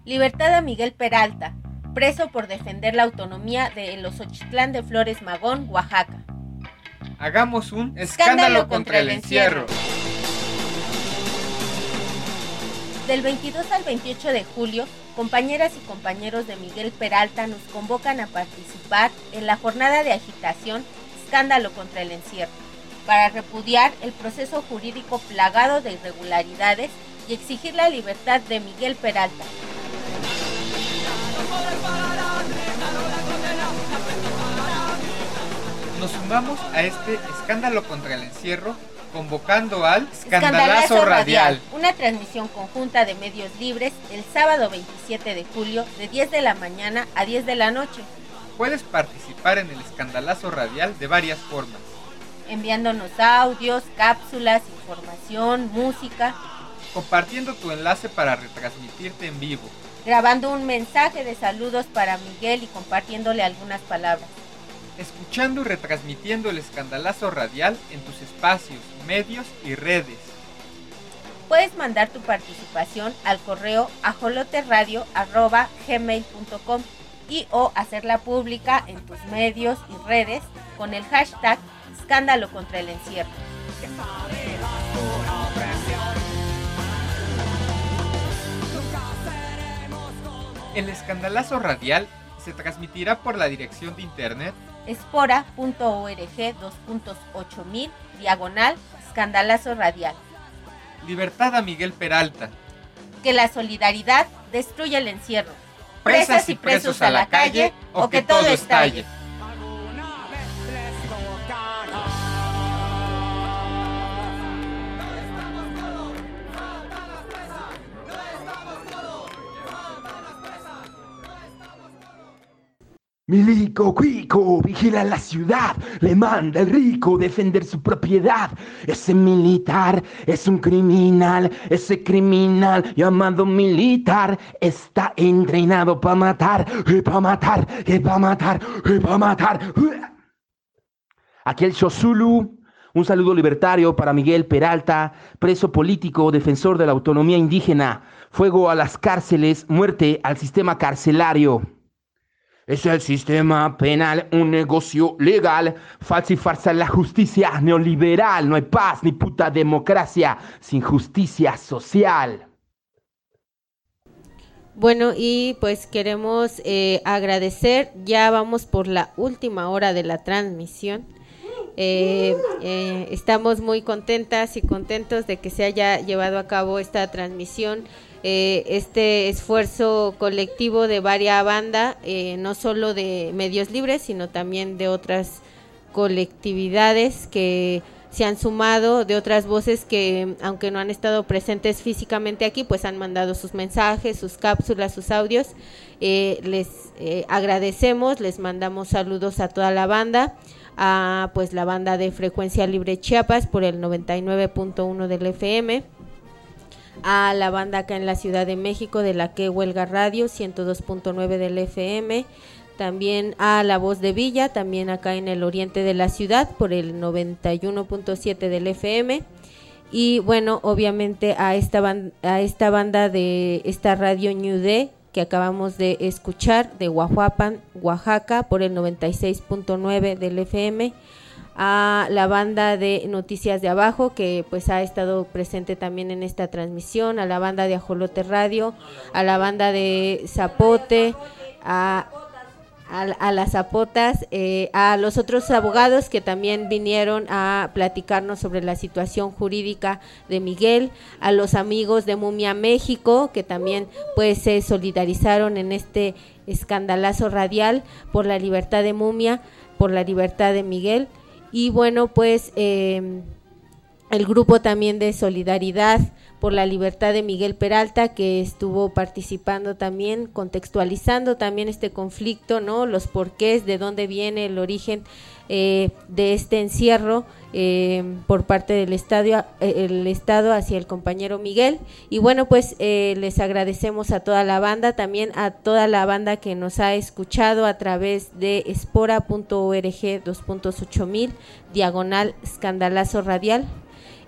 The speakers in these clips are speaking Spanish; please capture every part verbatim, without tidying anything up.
Libertad a Miguel Peralta, preso por defender la autonomía de los Ochitlán de Flores Magón, Oaxaca. Hagamos un escándalo contra el encierro. Del veintidós al veintiocho de julio, compañeras y compañeros de Miguel Peralta nos convocan a participar en la jornada de agitación Escándalo contra el encierro, para repudiar el proceso jurídico plagado de irregularidades y exigir la libertad de Miguel Peralta. Nos sumamos a este escándalo contra el encierro convocando al Escandalazo, Escandalazo Radial, una transmisión conjunta de medios libres el sábado veintisiete de julio de diez de la mañana a diez de la noche. Puedes participar en el Escandalazo Radial de varias formas. Enviándonos audios, cápsulas, información, música. Compartiendo tu enlace para retransmitirte en vivo. Grabando un mensaje de saludos para Miguel y compartiéndole algunas palabras. Escuchando y retransmitiendo el Escandalazo Radial en tus espacios, medios y redes. Puedes mandar tu participación al correo ajoloteradio arroba gmail punto com y o hacerla pública en tus medios y redes con el hashtag Escándalo contra el encierro. El Escandalazo Radial se transmitirá por la dirección de internet espora punto org dos punto ocho mil diagonal Escandalazo Radial. Libertad a Miguel Peralta. Que la solidaridad destruya el encierro. Presas y presos a la calle o que todo estalle. Milico Cuico vigila la ciudad, le manda el rico defender su propiedad. Ese militar es un criminal, ese criminal llamado militar está entrenado para matar, y para matar, y para matar, y para matar. Aquí el Xozulu, un saludo libertario para Miguel Peralta, preso político, defensor de la autonomía indígena. Fuego a las cárceles, muerte al sistema carcelario. Es el sistema penal un negocio legal, falsa y farsa la justicia neoliberal. No hay paz ni puta democracia sin justicia social. Bueno, y pues queremos eh, agradecer, ya vamos por la última hora de la transmisión. Eh, eh, estamos muy contentas y contentos de que se haya llevado a cabo esta transmisión. Eh, este esfuerzo colectivo de varias bandas, eh, no solo de medios libres, sino también de otras colectividades que se han sumado, de otras voces que, aunque no han estado presentes físicamente aquí, pues han mandado sus mensajes, sus cápsulas, sus audios. Eh, les eh, agradecemos, les mandamos saludos a toda la banda, a pues la banda de Frecuencia Libre Chiapas por el noventa y nueve punto uno del F M, a la banda acá en la Ciudad de México de la que Huelga Radio ciento dos punto nueve del F M, también a La Voz de Villa, también acá en el oriente de la ciudad por el noventa y uno punto siete del F M, y bueno, obviamente a esta banda, a esta banda de esta radio New Day que acabamos de escuchar de Huajuapan, Oaxaca por el noventa y seis punto nueve del F M, a la banda de Noticias de Abajo que pues ha estado presente también en esta transmisión, a la banda de Ajolote Radio, a la banda de Zapote, a, a, a las Zapotas, eh, a los otros abogados que también vinieron a platicarnos sobre la situación jurídica de Miguel, a los amigos de Mumia México que también pues se solidarizaron en este escandalazo radial por la libertad de Mumia, por la libertad de Miguel. Y bueno, pues eh, el grupo también de Solidaridad por la Libertad de Miguel Peralta, que estuvo participando también, contextualizando también este conflicto, ¿no? Los porqués, de dónde viene el origen eh, de este encierro eh, por parte del Estado, eh, el Estado hacia el compañero Miguel. Y bueno, pues eh, les agradecemos a toda la banda, también a toda la banda que nos ha escuchado a través de espora punto org dos punto ocho mil diagonal Escandalazo Radial.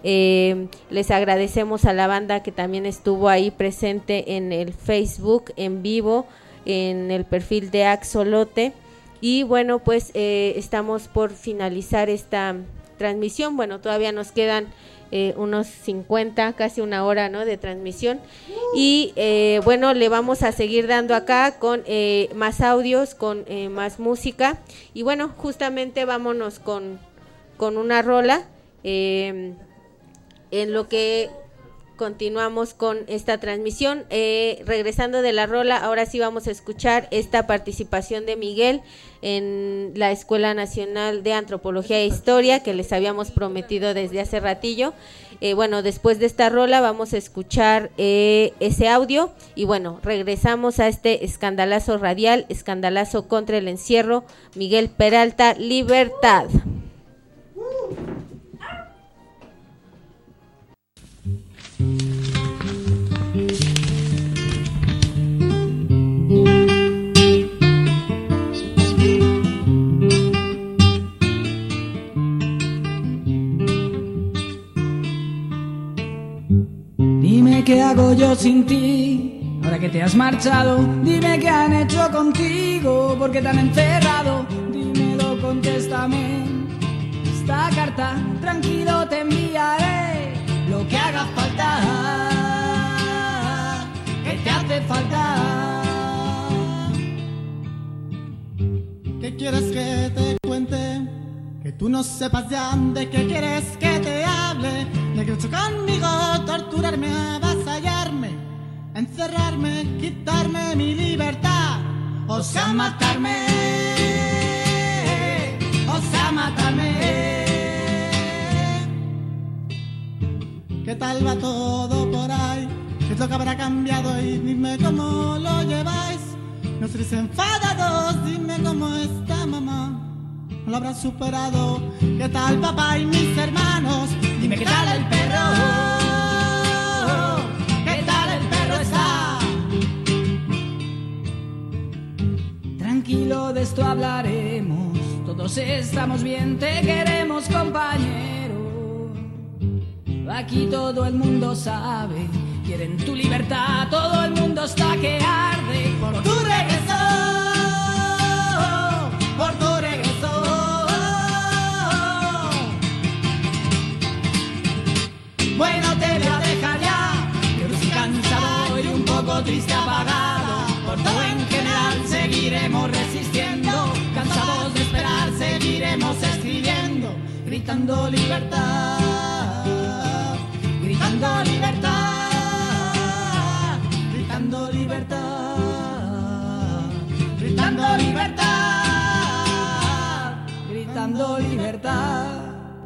Eh, les agradecemos a la banda que también estuvo ahí presente en el Facebook en vivo, en el perfil de Axolote. Y bueno, pues eh, estamos por finalizar esta transmisión. Bueno, todavía nos quedan eh, unos cincuenta, casi una hora, ¿no?, de transmisión. Y eh, bueno, le vamos a seguir dando acá con eh, más audios, con eh, más música. Y bueno, justamente vámonos con, con una rola. Eh, en lo que continuamos con esta transmisión, eh, regresando de la rola, ahora sí vamos a escuchar esta participación de Miguel en la Escuela Nacional de Antropología e Historia que les habíamos prometido desde hace ratillo. Eh, bueno, después de esta rola vamos a escuchar eh, ese audio y bueno, regresamos a este escandalazo radial, escandalazo contra el encierro. Miguel Peralta, Libertad. Dime qué hago yo sin ti, ahora que te has marchado. Dime qué han hecho contigo, porque te han encerrado. Dímelo, contéstame. Esta carta, tranquilo te enviaré lo que haga falta, que te hace falta. ¿Qué quieres que te cuente? Que tú no sepas ya de qué quieres que te hable. De que hecho conmigo, torturarme, avasallarme, encerrarme, quitarme mi libertad, o sea matarme, o sea matarme. ¿Qué tal va todo por ahí? ¿Qué es lo que habrá cambiado? Y dime cómo lo lleváis. No estaréis enfadados, dime cómo está mamá. ¿No lo habrás superado? ¿Qué tal papá y mis hermanos? Dime qué tal el perro. ¿Qué tal el perro está? Tranquilo, de esto hablaremos. Todos estamos bien, te queremos, compañero. Aquí todo el mundo sabe, quieren tu libertad. Todo el mundo está que arde por tu regreso, por tu regreso. Bueno, te voy a dejar ya, que estoy cansado y un poco triste, apagado. Por todo en general seguiremos resistiendo, cansados de esperar seguiremos escribiendo, gritando libertad, gritando libertad, gritando libertad, gritando libertad, gritando libertad.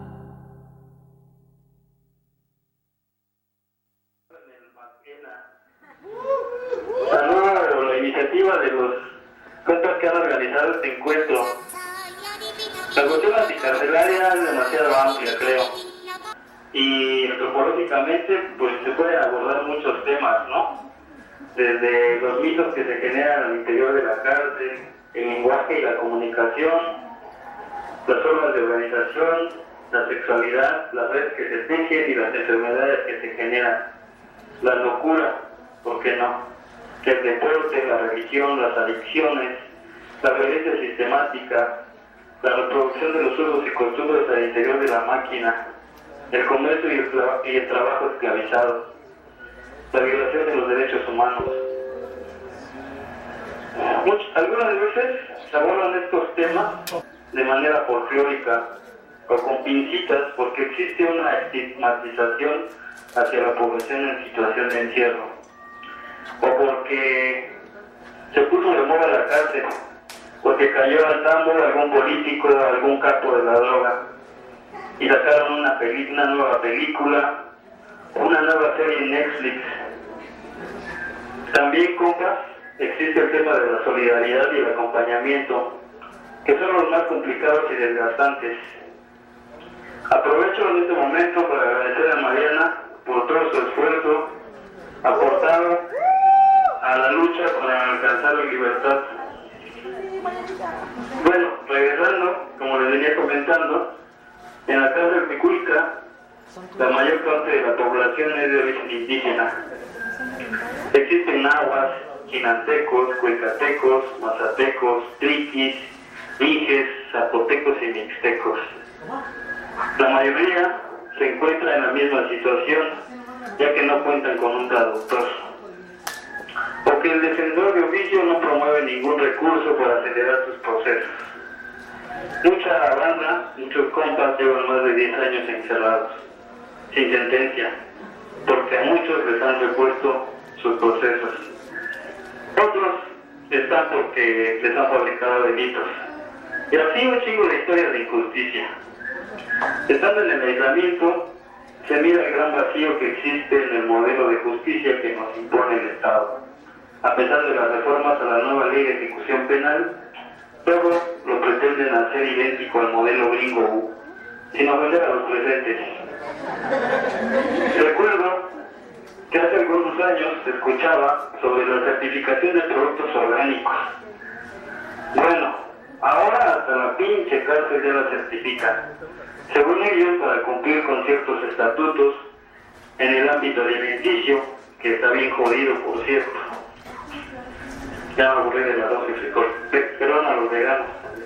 Saludo a la iniciativa de los cuentos que han organizado este encuentro. La cuestión anticarcelaria es demasiado amplia, creo, y antropológicamente pues se pueden abordar muchos temas, ¿no? Desde los mitos que se generan al interior de la cárcel, el lenguaje y la comunicación, las formas de organización, la sexualidad, las redes que se tejen y las enfermedades que se generan, la locura, ¿por qué no?, el deporte, la religión, las adicciones, la violencia sistemática, la reproducción de los usos y costumbres al interior de la máquina, el comercio y el, y el trabajo esclavizado, la violación de los derechos humanos. Much, algunas veces se abordan estos temas de manera folclórica o con pincitas porque existe una estigmatización hacia la población en situación de encierro, o porque se puso de moda la cárcel, porque cayó al tambo algún político o algún capo de la droga y sacaron una, peli una nueva película, una nueva serie en Netflix. También, compas, existe el tema de la solidaridad y el acompañamiento, que son los más complicados y desgastantes. Aprovecho en este momento para agradecer a Mariana por todo su esfuerzo aportado a la lucha para alcanzar la libertad. Bueno, regresando, como les venía comentando, en la cárcel Piculca La mayor parte de la población es de origen indígena. Existen nahuas, chinantecos, cuecatecos, mazatecos, triquis, mijes, zapotecos y mixtecos. La mayoría se encuentra en la misma situación, ya que no cuentan con un traductor, o que el defensor de oficio no promueve ningún recurso para acelerar sus procesos. Mucha banda, muchos compas llevan más de diez años encerrados, sin sentencia, porque a muchos les han repuesto sus procesos. Otros están porque les han fabricado delitos. Y así un chingo de historias de injusticia. Estando en el aislamiento, se mira el gran vacío que existe en el modelo de justicia que nos impone el Estado. A pesar de las reformas a la nueva ley de ejecución penal, todos lo pretenden hacer idéntico al modelo gringo, sin ofender a los presentes. Recuerdo que hace algunos años se escuchaba sobre la certificación de productos orgánicos. Bueno, ahora hasta la pinche cárcel ya la certifican. Según ellos, para cumplir con ciertos estatutos en el ámbito alimenticio, que está bien jodido, por cierto. Ya me aburrí de la dosis de perdón a los veganos.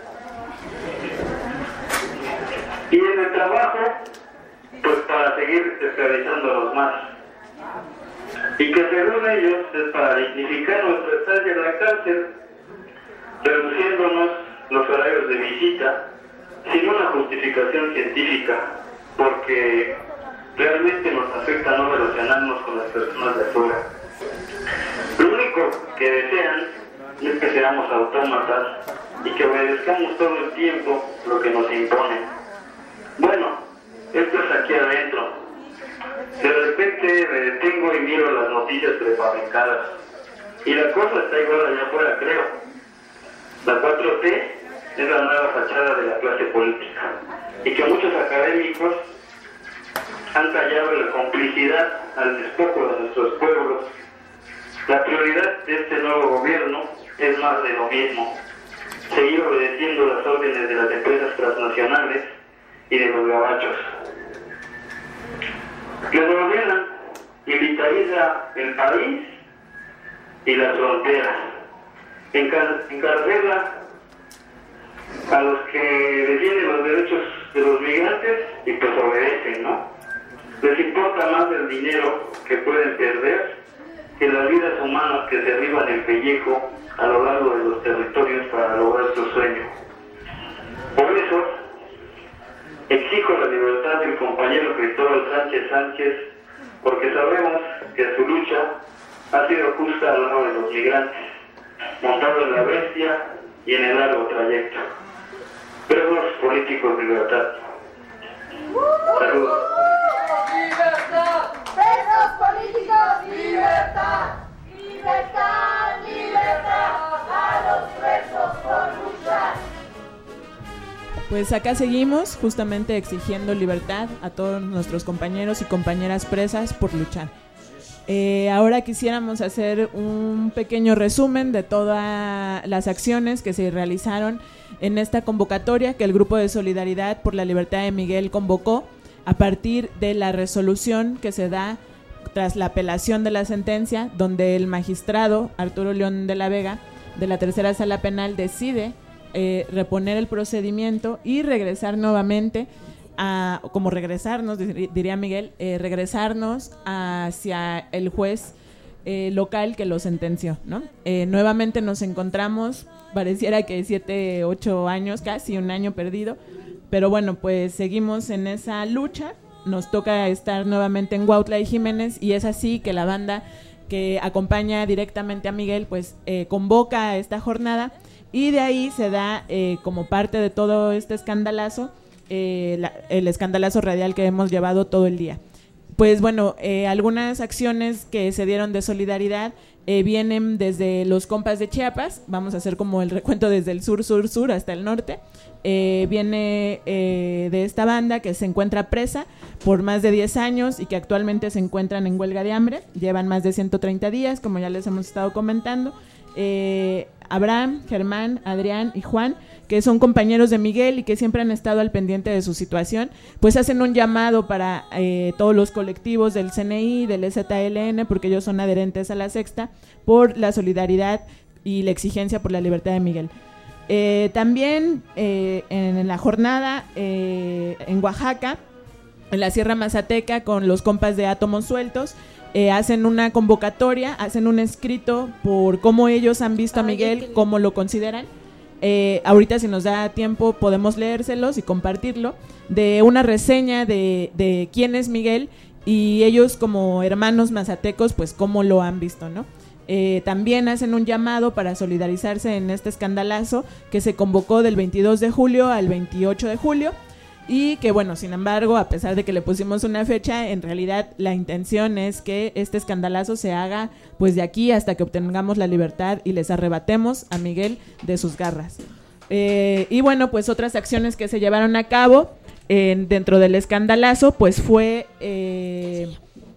Y en el trabajo, pues para seguir esclavizándolos más. Y que según ellos es para dignificar nuestra estancia en la cárcel, reduciéndonos los horarios de visita, sin una justificación científica, porque realmente nos afecta no relacionarnos con las personas de afuera. Lo único que desean es que seamos autómatas y que obedezcamos todo el tiempo lo que nos imponen. Bueno, esto es aquí adentro. De repente me detengo y miro las noticias prefabricadas. Y la cosa está igual allá afuera, creo. La cuatro T es la nueva fachada de la clase política. Y que muchos académicos han tallado la complicidad al despojo de nuestros pueblos. La prioridad de este nuevo gobierno es más de lo mismo. Seguir obedeciendo las órdenes de las empresas transnacionales y de los gabachos. Les ordena y militariza el país y las fronteras. Encar- encarcela a los que defienden los derechos de los migrantes y pues obedecen, ¿no? Les importa más el dinero que pueden perder que las vidas humanas que se arriban el pellejo a lo largo de los territorios para lograr su sueño. Por eso, exijo la libertad del compañero Cristóbal Sánchez Sánchez, porque sabemos que su lucha ha sido justa al lado de los migrantes, montado en la bestia y en el largo trayecto. Presos políticos de libertad. Saludos. ¡Libertad! ¡Presos políticos! ¡Libertad! ¡Libertad! ¡Libertad! ¡A los presos por luchar! Pues acá seguimos justamente exigiendo libertad a todos nuestros compañeros y compañeras presas por luchar. Eh, ahora quisiéramos hacer un pequeño resumen de todas las acciones que se realizaron en esta convocatoria que el Grupo de Solidaridad por la Libertad de Miguel convocó a partir de la resolución que se da tras la apelación de la sentencia, donde el magistrado Arturo León de la Vega de la Tercera Sala Penal decide eh, reponer el procedimiento y regresar nuevamente a, como regresarnos, diría Miguel, eh, regresarnos hacia el juez eh, local que lo sentenció, ¿no? Eh, nuevamente nos encontramos, pareciera que siete, ocho años, casi un año perdido, pero bueno, pues seguimos en esa lucha. Nos toca estar nuevamente en Huautla y Jiménez y es así que la banda que acompaña directamente a Miguel pues eh, convoca a esta jornada y de ahí se da eh, como parte de todo este escandalazo eh, la, el escandalazo radial que hemos llevado todo el día. Pues bueno, eh, algunas acciones que se dieron de solidaridad eh, vienen desde los compas de Chiapas, vamos a hacer como el recuento desde el sur, sur, sur hasta el norte. Eh, viene eh, de esta banda que se encuentra presa por más de diez años y que actualmente se encuentran en huelga de hambre, llevan más de ciento treinta días, como ya les hemos estado comentando. Eh, Abraham, Germán, Adrián y Juan, que son compañeros de Miguel y que siempre han estado al pendiente de su situación, pues hacen un llamado para eh, todos los colectivos del C N I, del E Z L N, porque ellos son adherentes a la Sexta, por la solidaridad y la exigencia por la libertad de Miguel. Eh, también eh, en, en la jornada eh, en Oaxaca, en la Sierra Mazateca, con los compas de Átomos Sueltos, eh, hacen una convocatoria, hacen un escrito por cómo ellos han visto a Miguel, cómo lo consideran. Eh, ahorita, si nos da tiempo, podemos leérselos y compartirlo, de una reseña de, de quién es Miguel y ellos como hermanos mazatecos, pues cómo lo han visto, ¿no? Eh, también hacen un llamado para solidarizarse en este escandalazo que se convocó del veintidós de julio al veintiocho de julio. Y que bueno, sin embargo, a pesar de que le pusimos una fecha, en realidad la intención es que este escandalazo se haga pues de aquí hasta que obtengamos la libertad y les arrebatemos a Miguel de sus garras. Eh, y bueno, pues otras acciones que se llevaron a cabo eh, dentro del escandalazo, pues fue eh,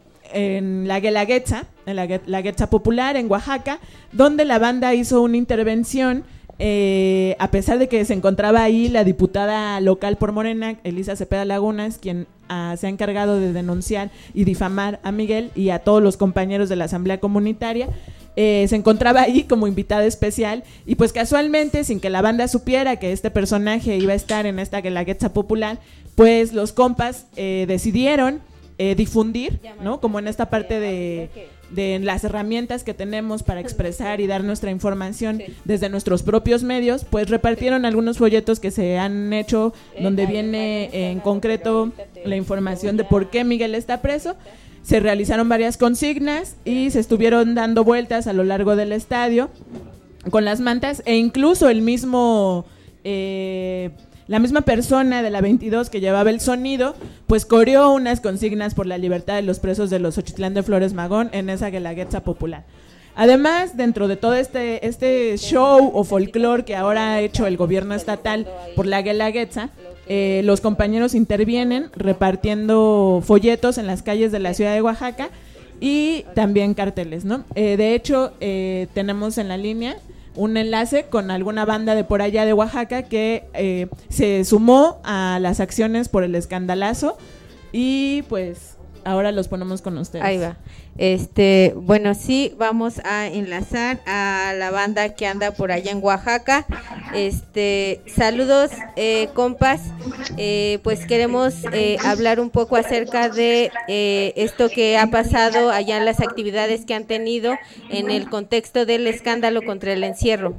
en la Guelaguetza, en la Guelaguetza Popular en Oaxaca, donde la banda hizo una intervención. Eh, a pesar de que se encontraba ahí la diputada local por Morena, Elisa Cepeda Lagunas, quien uh, se ha encargado de denunciar y difamar a Miguel y a todos los compañeros de la Asamblea Comunitaria, eh, se encontraba ahí como invitada especial y pues casualmente, sin que la banda supiera que este personaje iba a estar en esta Guelaguetza Popular, pues los compas eh, decidieron eh, difundir, ¿no? Como en esta parte de... de las herramientas que tenemos para expresar y dar nuestra información desde nuestros propios medios, pues repartieron algunos folletos que se han hecho donde viene en concreto la información de por qué Miguel está preso. Se realizaron varias consignas y se estuvieron dando vueltas a lo largo del estadio con las mantas e incluso el mismo... Eh, la misma persona de la veintidós que llevaba el sonido, pues coreó unas consignas por la libertad de los presos de los Xochitlán de Flores Magón en esa Guelaguetza Popular. Además, dentro de todo este, este show o folclore que ahora ha hecho el gobierno estatal por la Guelaguetza, eh, los compañeros intervienen repartiendo folletos en las calles de la ciudad de Oaxaca y también carteles, ¿no? Eh, de hecho, eh, tenemos en la línea un enlace con alguna banda de por allá de Oaxaca que eh, se sumó a las acciones por el escandalazo y pues ahora los ponemos con ustedes. Ahí va. Este, bueno, sí, vamos a enlazar a la banda que anda por allá en Oaxaca. Este, saludos, eh, compas. Eh, pues queremos eh, hablar un poco acerca de eh, esto que ha pasado allá en las actividades que han tenido en el contexto del escándalo contra el encierro.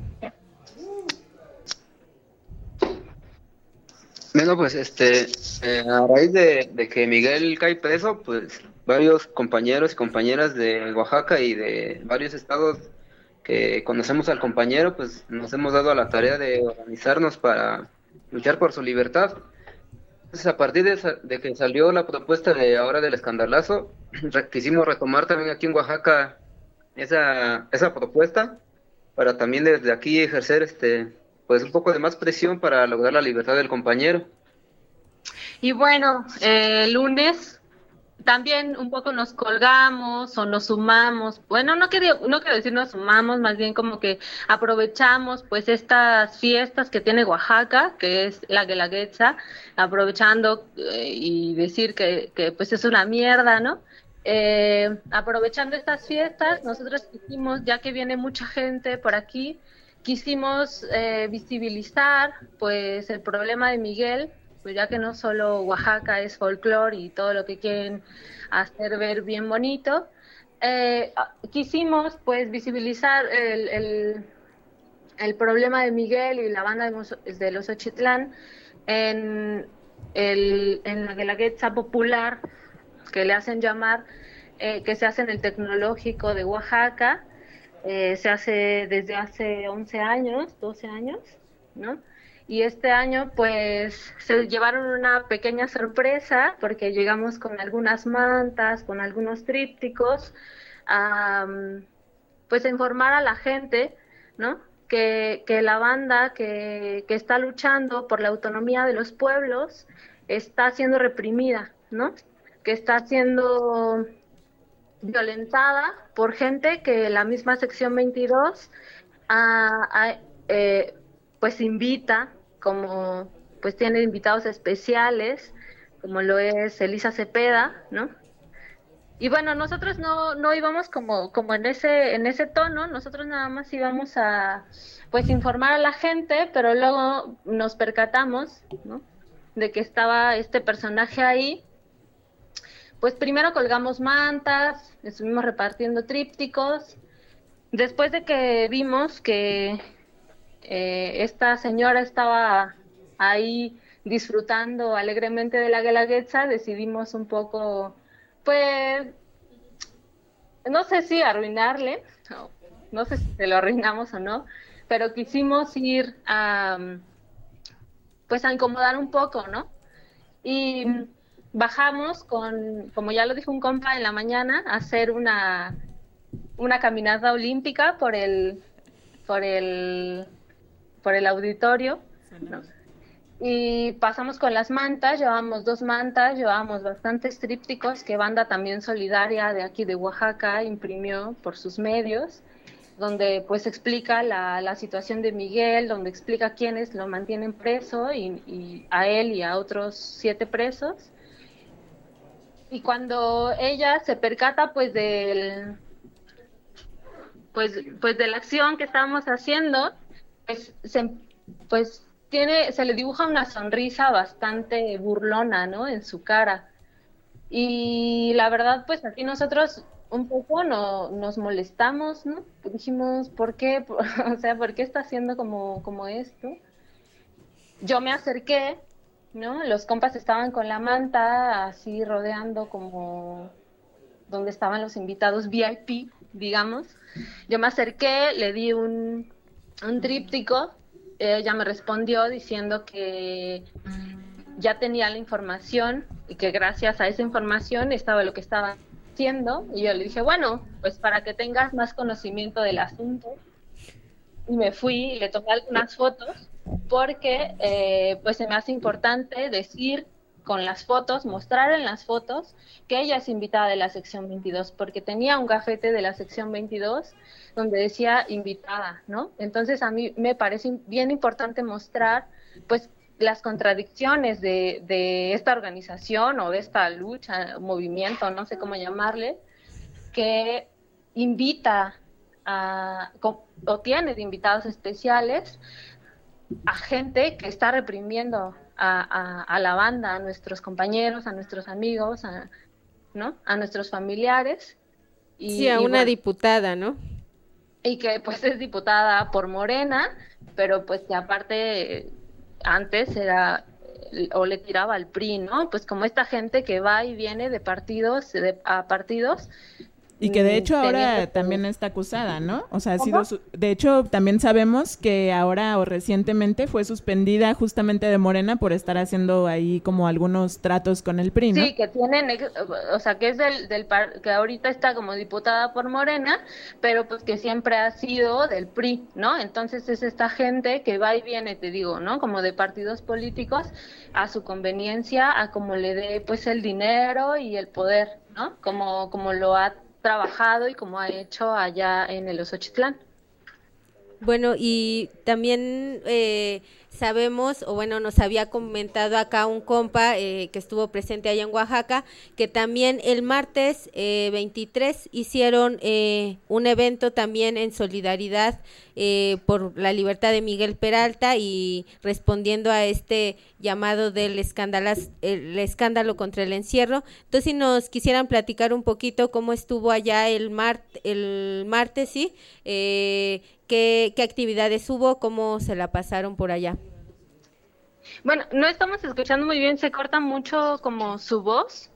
Bueno, pues este, eh, a raíz de, de que Miguel cae preso, pues varios compañeros y compañeras de Oaxaca y de varios estados que conocemos al compañero, pues nos hemos dado a la tarea de organizarnos para luchar por su libertad. Entonces, a partir de, de que salió la propuesta de ahora del escandalazo, re, quisimos retomar también aquí en Oaxaca esa, esa propuesta para también desde aquí ejercer este pues un poco de más presión para lograr la libertad del compañero. Y bueno, eh, el lunes también un poco nos colgamos o nos sumamos, bueno, no quiero, no quiero decir nos sumamos, más bien como que aprovechamos pues estas fiestas que tiene Oaxaca, que es la Guelaguetza, aprovechando eh, y decir que, que pues es una mierda, ¿no? Eh, aprovechando estas fiestas, nosotros quisimos, ya que viene mucha gente por aquí, quisimos eh, visibilizar pues el problema de Miguel, pues ya que no solo Oaxaca es folclore y todo lo que quieren hacer ver bien bonito, eh, quisimos pues visibilizar el, el, el problema de Miguel y la banda de, de los Xochitlán en, el, en la Guelaguetza Popular, que le hacen llamar, eh, que se hace en el Tecnológico de Oaxaca. Eh, se hace desde hace once años, doce años, ¿no? Y este año, pues, se llevaron una pequeña sorpresa, porque llegamos con algunas mantas, con algunos trípticos, a, pues, a informar a la gente, ¿no? Que, que la banda que, que está luchando por la autonomía de los pueblos está siendo reprimida, ¿no? Que está siendo violentada por gente que la misma sección veintidós a, a, eh, pues invita, como pues tiene invitados especiales, como lo es Elisa Cepeda, ¿no? Y bueno, nosotros no, no íbamos como, como en ese, en ese tono, nosotros nada más íbamos a pues informar a la gente, pero luego nos percatamos, ¿no?, de que estaba este personaje ahí. Pues primero colgamos mantas, estuvimos repartiendo trípticos. Después de que vimos que eh, esta señora estaba ahí disfrutando alegremente de la Guelaguetza, decidimos un poco, pues, no sé si arruinarle, no, no sé si se lo arruinamos o no, pero quisimos ir a, pues, a incomodar un poco, ¿no? Y bajamos con, como ya lo dijo un compa en la mañana, a hacer una, una caminata olímpica por el, por el, por el auditorio, ¿no? Y pasamos con las mantas, llevamos dos mantas, llevamos bastantes trípticos que Banda También Solidaria de aquí de Oaxaca imprimió por sus medios, donde pues explica la, la situación de Miguel, donde explica quiénes lo mantienen preso y, y a él y a otros siete presos. Y cuando ella se percata pues del pues pues de la acción que estábamos haciendo, pues se pues tiene se le dibuja una sonrisa bastante burlona, ¿no?, en su cara. Y la verdad pues aquí nosotros un poco no, nos molestamos, ¿no? Dijimos, ¿por qué? O sea, ¿por qué está haciendo como, como esto? Yo me acerqué, ¿no? Los compas estaban con la manta así rodeando como donde estaban los invitados V I P, digamos. Yo me acerqué, le di un, un tríptico, ella me respondió diciendo que ya tenía la información y que gracias a esa información estaba lo que estaba haciendo, y yo le dije, bueno, pues para que tengas más conocimiento del asunto, y me fui y le tomé algunas fotos, porque eh, pues se me hace importante decir con las fotos, mostrar en las fotos que ella es invitada de la sección veintidós, porque tenía un gafete de la sección veintidós donde decía invitada, ¿no? Entonces a mí me parece bien importante mostrar pues las contradicciones de, de esta organización o de esta lucha, movimiento, no sé cómo llamarle, que invita a, o tiene de invitados especiales a gente que está reprimiendo a, a, a la banda, a nuestros compañeros, a nuestros amigos, a, ¿no?, a nuestros familiares. Y, sí, a y una bueno, diputada, ¿no? Y que pues es diputada por Morena, pero pues que aparte antes era o le tiraba al P R I, ¿no? Pues como esta gente que va y viene de partidos de, a partidos. Y que de hecho ahora teniendo... también está acusada, ¿no? O sea, ha sido su... de hecho también sabemos que ahora o recientemente fue suspendida justamente de Morena por estar haciendo ahí como algunos tratos con el P R I, ¿no? Sí, que tienen, o sea, que es del, del par... que ahorita está como diputada por Morena, pero pues que siempre ha sido del P R I, ¿no? Entonces es esta gente que va y viene, te digo, ¿no? Como de partidos políticos a su conveniencia, a como le dé pues el dinero y el poder, ¿no? Como, como lo ha trabajado y como ha hecho allá en el Osochitlán. Bueno, y también eh, sabemos, o bueno, nos había comentado acá un compa eh, que estuvo presente allá en Oaxaca, que también el martes eh, veintitrés hicieron eh, un evento también en solidaridad eh, por la libertad de Miguel Peralta y respondiendo a este llamado del escándalo, el escándalo contra el encierro. Entonces, si nos quisieran platicar un poquito cómo estuvo allá el, mar, el martes, ¿sí? Eh, ¿Qué, qué actividades hubo? ¿Cómo se la pasaron por allá? Bueno, no estamos escuchando muy bien, se corta mucho como su voz.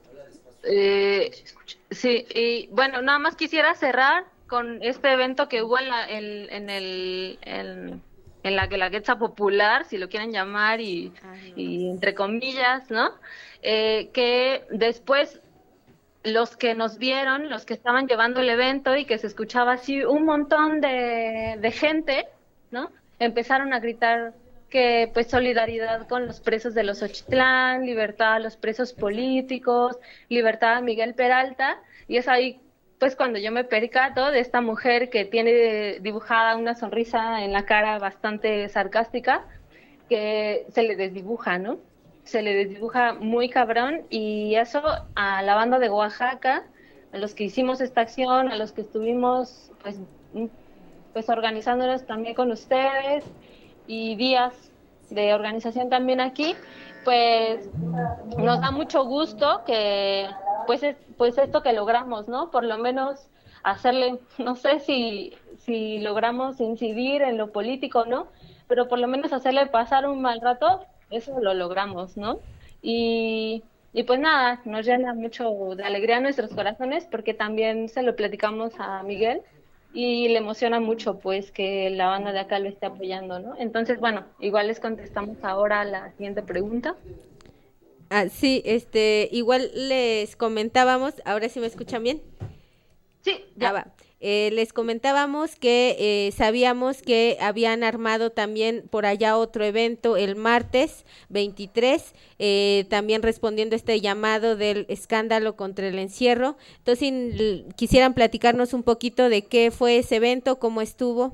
Eh, sí, y bueno, nada más quisiera cerrar con este evento que hubo en la, en, en el, en, en la Guelaguetza popular, si lo quieren llamar, y, y entre comillas, ¿no? Eh, que después los que nos vieron, los que estaban llevando el evento y que se escuchaba así un montón de, de gente, ¿no? Empezaron a gritar que pues solidaridad con los presos de los Osochitlán, libertad a los presos políticos, libertad a Miguel Peralta, y es ahí pues cuando yo me percato de esta mujer que tiene dibujada una sonrisa en la cara bastante sarcástica, que se le desdibuja, ¿no? Se le desdibuja muy cabrón, y eso a la banda de Oaxaca, a los que hicimos esta acción, a los que estuvimos pues, pues organizándonos también con ustedes, y días de organización también aquí, pues nos da mucho gusto que pues es, pues esto que logramos, ¿no? Por lo menos hacerle, no sé si, si logramos incidir en lo político, ¿no? Pero por lo menos hacerle pasar un mal rato, eso lo logramos, ¿no? Y, y pues nada, nos llena mucho de alegría nuestros corazones, porque también se lo platicamos a Miguel y le emociona mucho pues que la banda de acá lo esté apoyando, ¿no? Entonces, bueno, igual les contestamos ahora la siguiente pregunta. Ah, sí, este, igual les comentábamos, ahora sí me escuchan bien. Sí, ya. Ah, va. Eh, les comentábamos que eh, sabíamos que habían armado también por allá otro evento el martes veintitrés, eh, también respondiendo a este llamado del escándalo contra el encierro. Entonces, si quisieran platicarnos un poquito de qué fue ese evento, cómo estuvo.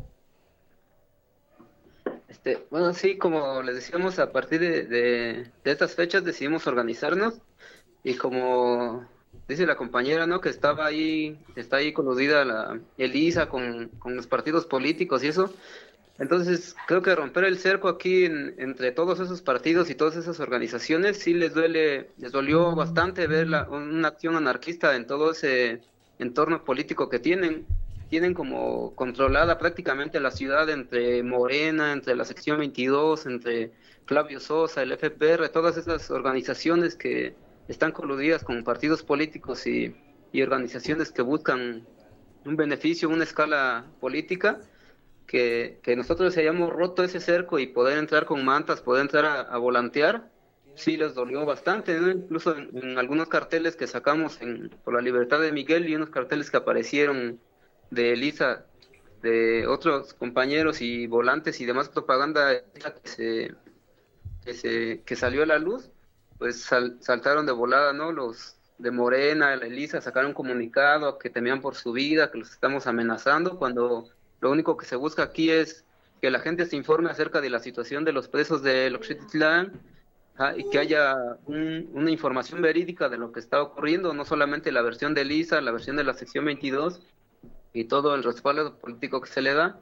Este, bueno, sí, como les decíamos, a partir de, de, de estas fechas decidimos organizarnos, y como dice la compañera, ¿no? Que estaba ahí, está ahí coludida la Elisa con, con los partidos políticos y eso. Entonces, creo que romper el cerco aquí en, entre todos esos partidos y todas esas organizaciones sí les duele, les dolió bastante ver la, una acción anarquista en todo ese entorno político que tienen. Tienen como controlada prácticamente la ciudad entre Morena, entre la sección veintidós, entre Flavio Sosa, el F P R, todas esas organizaciones que están coludidas con partidos políticos y, y organizaciones que buscan un beneficio, una escala política, que, que nosotros hayamos roto ese cerco y poder entrar con mantas, poder entrar a, a volantear, sí les dolió bastante, ¿no? Incluso en, en algunos carteles que sacamos en, por la libertad de Miguel, y unos carteles que aparecieron de Elisa, de otros compañeros y volantes y demás propaganda que se, que se que salió a la luz, pues sal, saltaron de volada, ¿no? Los de Morena, la Elisa, sacaron un comunicado que temían por su vida, que los estamos amenazando, cuando lo único que se busca aquí es que la gente se informe acerca de la situación de los presos de Loxititlán, ¿ah? Y que haya un, una información verídica de lo que está ocurriendo, no solamente la versión de Elisa, la versión de la sección veintidós, y todo el respaldo político que se le da.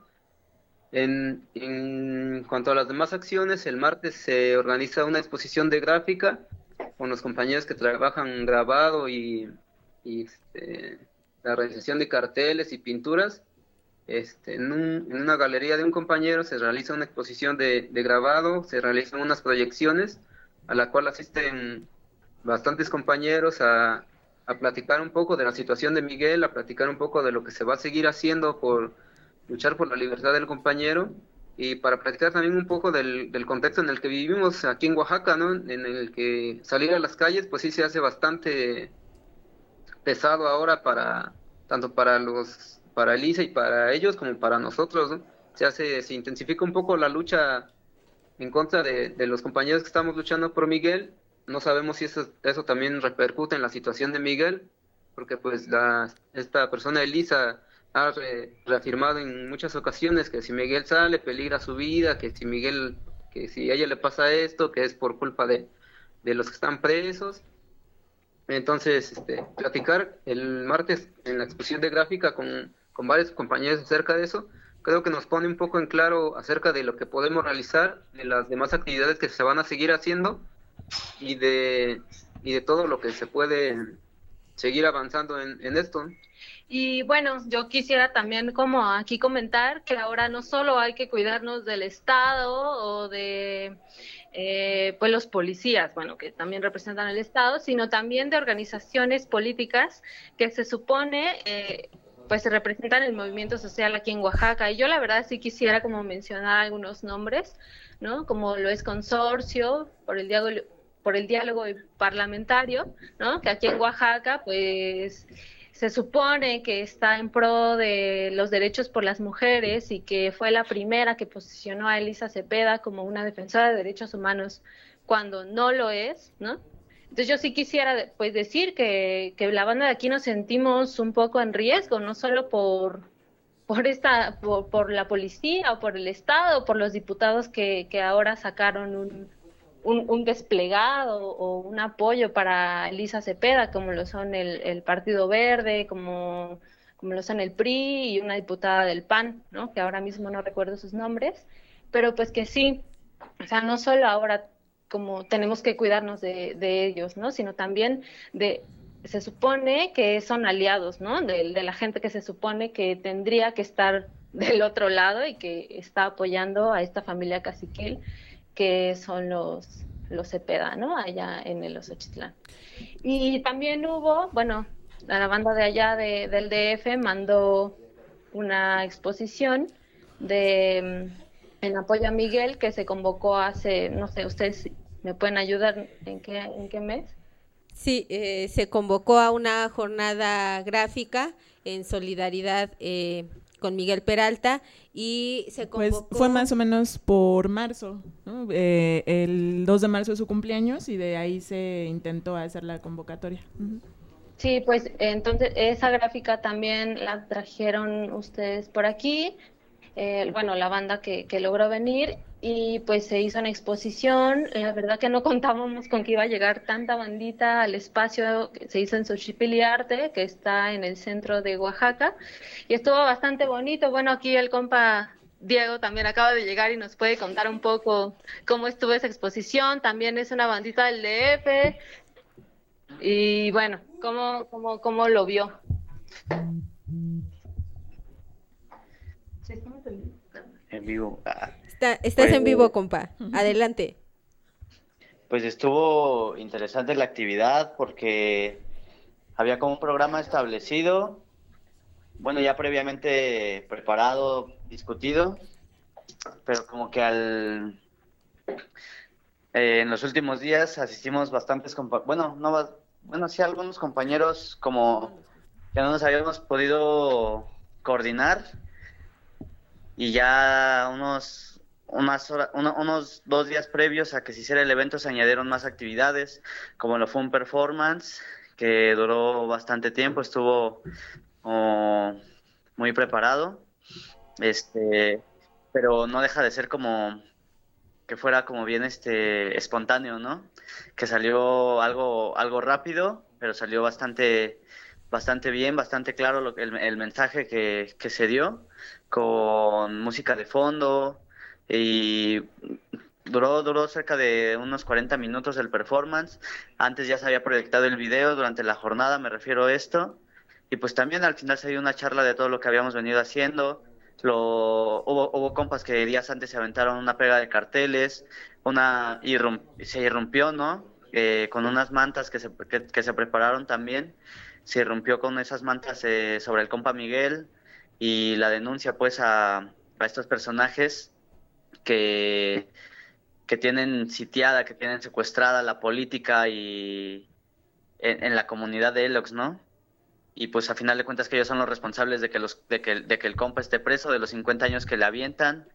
En, en cuanto a las demás acciones, el martes se organiza una exposición de gráfica con los compañeros que trabajan grabado y, y este, la realización de carteles y pinturas. Este, en, un, en una galería de un compañero se realiza una exposición de, de grabado, se realizan unas proyecciones a la cual asisten bastantes compañeros a a platicar un poco de la situación de Miguel, a platicar un poco de lo que se va a seguir haciendo por luchar por la libertad del compañero, y para platicar también un poco del, del contexto en el que vivimos aquí en Oaxaca, ¿no? En el que salir a las calles pues sí se hace bastante pesado ahora, para tanto para los para Elisa y para ellos como para nosotros, ¿no? Se hace se intensifica un poco la lucha en contra de, de los compañeros que estamos luchando por Miguel. No sabemos si eso, eso también repercute en la situación de Miguel, porque pues la, esta persona Elisa ha re, reafirmado en muchas ocasiones que si Miguel sale peligra su vida, que si Miguel, que si a ella le pasa esto, que es por culpa de, de los que están presos. Entonces, este, platicar el martes en la exposición de gráfica con, con varios compañeros acerca de eso, creo que nos pone un poco en claro acerca de lo que podemos realizar, de las demás actividades que se van a seguir haciendo, y de y de todo lo que se puede seguir avanzando en, en esto. Y bueno, yo quisiera también como aquí comentar que ahora no solo hay que cuidarnos del Estado o de eh, pues los policías, bueno, que también representan el Estado, sino también de organizaciones políticas que se supone eh, pues se representan el movimiento social aquí en Oaxaca. Y yo la verdad sí quisiera como mencionar algunos nombres, ¿no? Como lo es Consorcio por el diálogo por el diálogo parlamentario, ¿no? Que aquí en Oaxaca, pues, se supone que está en pro de los derechos por las mujeres y que fue la primera que posicionó a Elisa Cepeda como una defensora de derechos humanos cuando no lo es, ¿no? Entonces yo sí quisiera pues decir que, que la banda de aquí nos sentimos un poco en riesgo, no solo por, por, esta, por, por la policía o por el Estado, por los diputados que, que ahora sacaron un, un, un desplegado o un apoyo para Elisa Cepeda, como lo son el, el Partido Verde, como, como lo son el P R I y una diputada del P A N, ¿no? Que ahora mismo no recuerdo sus nombres, pero pues que sí, o sea, no solo ahora como tenemos que cuidarnos de, de ellos, ¿no? Sino también de, se supone que son aliados, ¿no? De, de la gente que se supone que tendría que estar del otro lado y que está apoyando a esta familia caciquil, que son los, los Cepeda, ¿no? Allá en el Osochitlán. Y también hubo, bueno, la banda de allá de, del D F mandó una exposición de... en apoyo a Miguel, que se convocó hace, no sé, ustedes me pueden ayudar en qué, en qué mes. Sí, eh, se convocó a una jornada gráfica en solidaridad eh, con Miguel Peralta y se convocó... Pues fue más o menos por marzo, ¿no? Eh, el dos de marzo es su cumpleaños y de ahí se intentó hacer la convocatoria. Uh-huh. Sí, pues entonces esa gráfica también la trajeron ustedes por aquí. Eh, bueno, la banda que, que logró venir y pues se hizo una exposición. La verdad que no contábamos con que iba a llegar tanta bandita al espacio que se hizo en Xochipilli-Arte, que está en el centro de Oaxaca, y estuvo bastante bonito. Bueno, aquí el compa Diego también acaba de llegar y nos puede contar un poco cómo estuvo esa exposición. También es una bandita del D F y bueno, cómo, cómo, cómo lo vio. En vivo. Ah, Está, estás pues, en vivo, compa. Adelante. Pues estuvo interesante la actividad porque había como un programa establecido, bueno, ya previamente preparado, discutido, pero como que al eh, en los últimos días asistimos bastantes, compa- bueno, no, bueno, sí algunos compañeros como que no nos habíamos podido coordinar. Y ya unos, unas horas, uno, unos dos días previos a que se hiciera el evento se añadieron más actividades, como lo fue un performance que duró bastante tiempo, estuvo oh, muy preparado, este, pero no deja de ser como que fuera como bien este espontáneo, ¿no? Que salió algo, algo rápido, pero salió bastante, bastante bien, bastante claro lo que, el, el mensaje que, que se dio, con música de fondo, y duró duró cerca de unos cuarenta minutos el performance. Antes ya se había proyectado el video durante la jornada, me refiero a esto, y pues también al final se dio una charla de todo lo que habíamos venido haciendo. Lo, hubo, hubo compas que días antes se aventaron una pega de carteles, una irrum, se irrumpió, ¿no? Eh, con unas mantas que se, que, que se prepararon también, se irrumpió con esas mantas eh, sobre el compa Miguel, y la denuncia pues a, a estos personajes que, que tienen sitiada, que tienen secuestrada la política y en, en la comunidad de Elox, ¿no? Y pues a final de cuentas que ellos son los responsables de que los de que, de que el compa esté preso, de los cincuenta años que le avientan,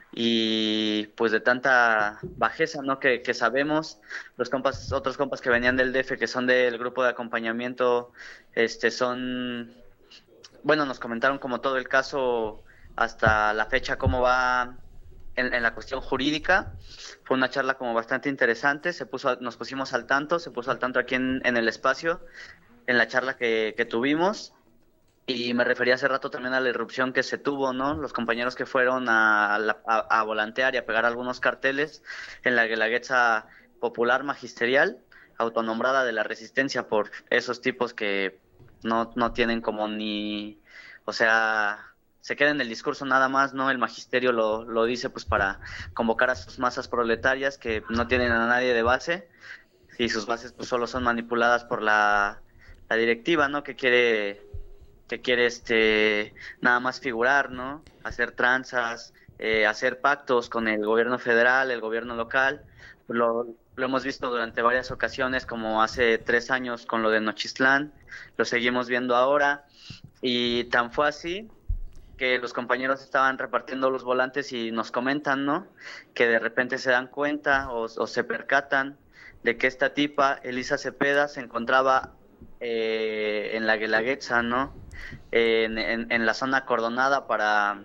y pues de tanta bajeza, ¿no? Que, que sabemos. Los compas, otros compas que venían del D F, que son del grupo de acompañamiento, este son, bueno, nos comentaron como todo el caso hasta la fecha, cómo va en, en la cuestión jurídica. Fue una charla como bastante interesante, se puso, nos pusimos al tanto, se puso al tanto aquí en, en el espacio, en la charla que, que tuvimos, y me refería hace rato también a la irrupción que se tuvo, ¿no? Los compañeros que fueron a, a, a volantear y a pegar algunos carteles en la Guelaguetza Popular Magisterial, autonombrada de la Resistencia por esos tipos que no, no tienen como ni, o sea, se queda en el discurso nada más, ¿no? El magisterio lo, lo dice pues para convocar a sus masas proletarias que no tienen a nadie de base, y sus bases pues solo son manipuladas por la la directiva, ¿no? Que quiere, que quiere este, nada más figurar, ¿no? Hacer tranzas, eh, hacer pactos con el gobierno federal, el gobierno local. Lo, lo hemos visto durante varias ocasiones, como hace tres años con lo de Nochistlán, lo seguimos viendo ahora, y tan fue así que los compañeros estaban repartiendo los volantes y nos comentan, ¿no? Que de repente se dan cuenta o, o se percatan de que esta tipa, Elisa Cepeda, se encontraba eh, en la Guelaguetza, ¿no? En, en, en la zona acordonada para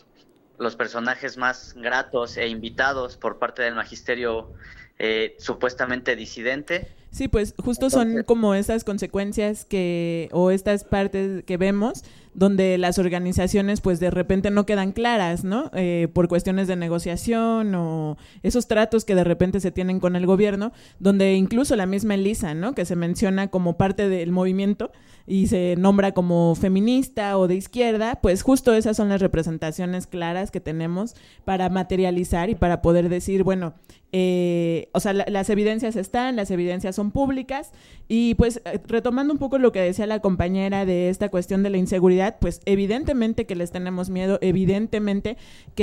los personajes más gratos e invitados por parte del magisterio eh, supuestamente disidente. Sí, pues justo Entonces, son como esas consecuencias que, o estas partes que vemos, donde las organizaciones pues de repente no quedan claras, ¿no? Eh, por cuestiones de negociación o esos tratos que de repente se tienen con el gobierno, donde incluso la misma Elisa, ¿no? Que se menciona como parte del movimiento y se nombra como feminista o de izquierda, pues justo esas son las representaciones claras que tenemos para materializar y para poder decir, bueno, eh, o sea, la, las evidencias están, las evidencias son públicas y pues retomando un poco lo que decía la compañera de esta cuestión de la inseguridad, pues evidentemente que les tenemos miedo, evidentemente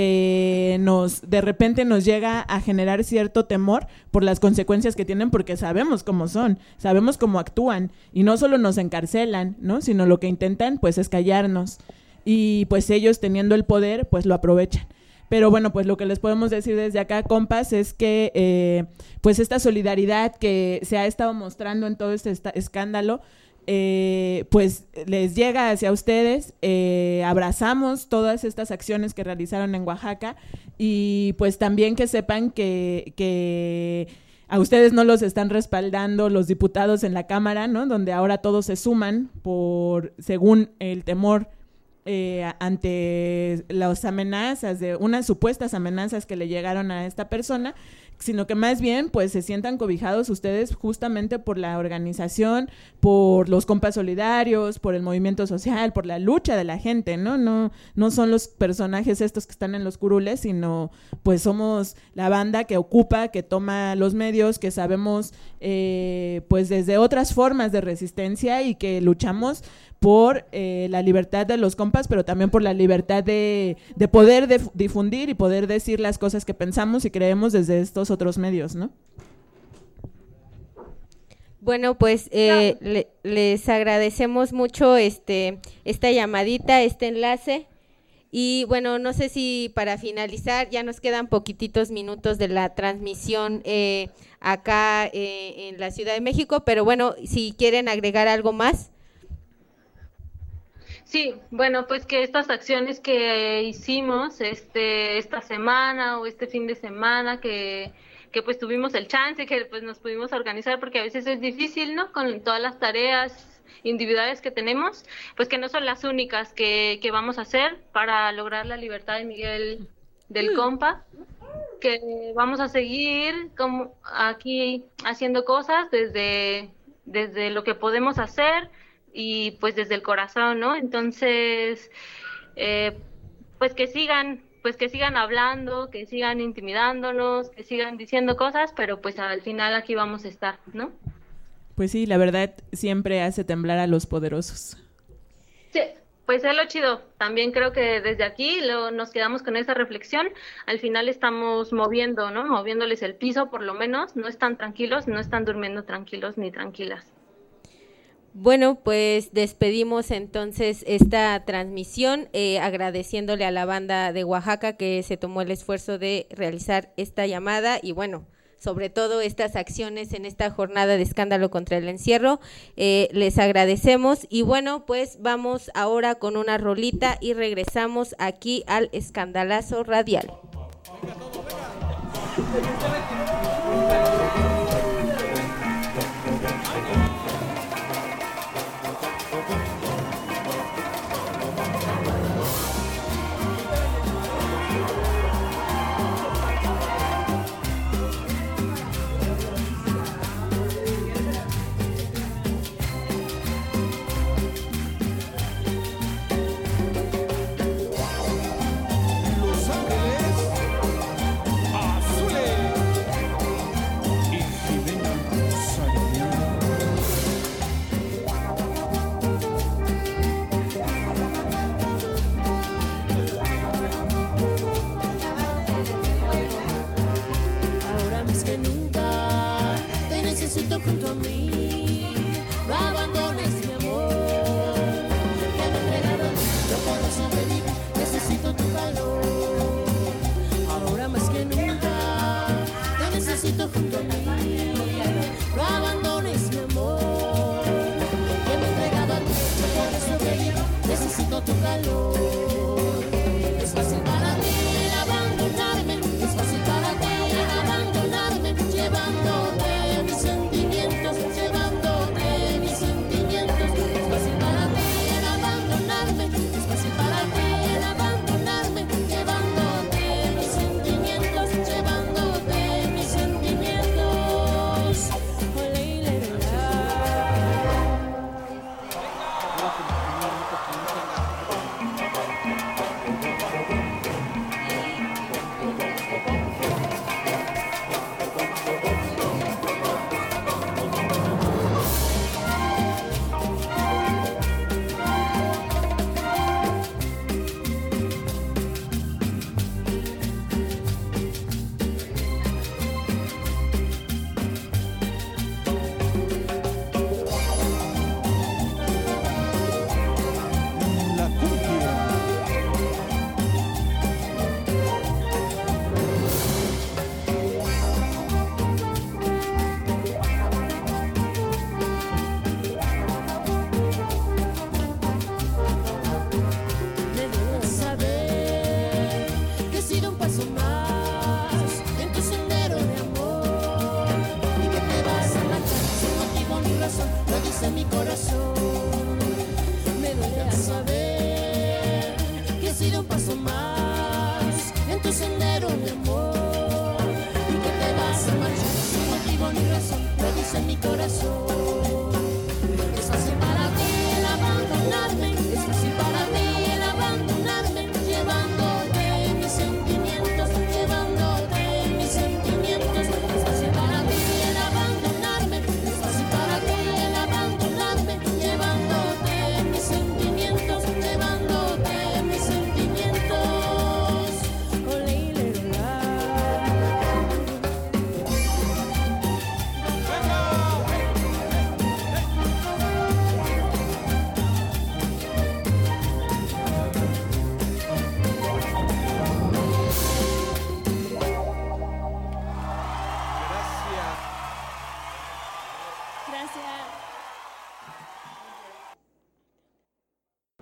que nos de repente nos llega a generar cierto temor por las consecuencias que tienen, porque sabemos cómo son, sabemos cómo actúan y no solo nos encarcelan, ¿no? Sino lo que intentan pues es callarnos y pues ellos teniendo el poder pues lo aprovechan. Pero bueno, pues lo que les podemos decir desde acá, compas, es que eh, pues esta solidaridad que se ha estado mostrando en todo este escándalo, eh, pues les llega hacia ustedes, eh, abrazamos todas estas acciones que realizaron en Oaxaca y pues también que sepan que, que a ustedes no los están respaldando los diputados en la Cámara, ¿no? Donde ahora todos se suman por, según el temor Eh, ante las amenazas, de unas supuestas amenazas que le llegaron a esta persona, sino que más bien pues se sientan cobijados ustedes justamente por la organización, por los compas solidarios, por el movimiento social, por la lucha de la gente, ¿no? No, no son los personajes estos que están en los curules, sino pues somos la banda que ocupa, que toma los medios, que sabemos eh, pues desde otras formas de resistencia y que luchamos por eh, la libertad de los compas, pero también por la libertad de, de poder de, difundir y poder decir las cosas que pensamos y creemos desde estos otros medios, ¿no? Bueno, pues eh, le, les agradecemos mucho este esta llamadita, este enlace. Y bueno, no sé si para finalizar, ya nos quedan poquititos minutos de la transmisión eh, acá eh, en la Ciudad de México, pero bueno, si quieren agregar algo más. Sí, bueno, pues que estas acciones que hicimos este esta semana o este fin de semana, que, que pues tuvimos el chance, que pues nos pudimos organizar, porque a veces es difícil, ¿no? Con todas las tareas individuales que tenemos, pues que no son las únicas que, que vamos a hacer para lograr la libertad de Miguel del Compa, que vamos a seguir como aquí haciendo cosas desde, desde lo que podemos hacer, y pues desde el corazón, ¿no? Entonces, eh, pues que sigan, pues que sigan hablando, que sigan intimidándonos, que sigan diciendo cosas, pero pues al final aquí vamos a estar, ¿no? Pues sí, la verdad siempre hace temblar a los poderosos. Sí, pues es lo chido. También creo que desde aquí lo, nos quedamos con esa reflexión. Al final estamos moviendo, ¿no? Moviéndoles el piso, por lo menos. No están tranquilos, no están durmiendo tranquilos ni tranquilas. Bueno, pues despedimos entonces esta transmisión eh, agradeciéndole a la banda de Oaxaca que se tomó el esfuerzo de realizar esta llamada y bueno, sobre todo estas acciones en esta jornada de escándalo contra el encierro. Eh, les agradecemos y bueno, pues vamos ahora con una rolita y regresamos aquí al Escandalazo Radial. Los Ángeles Azules.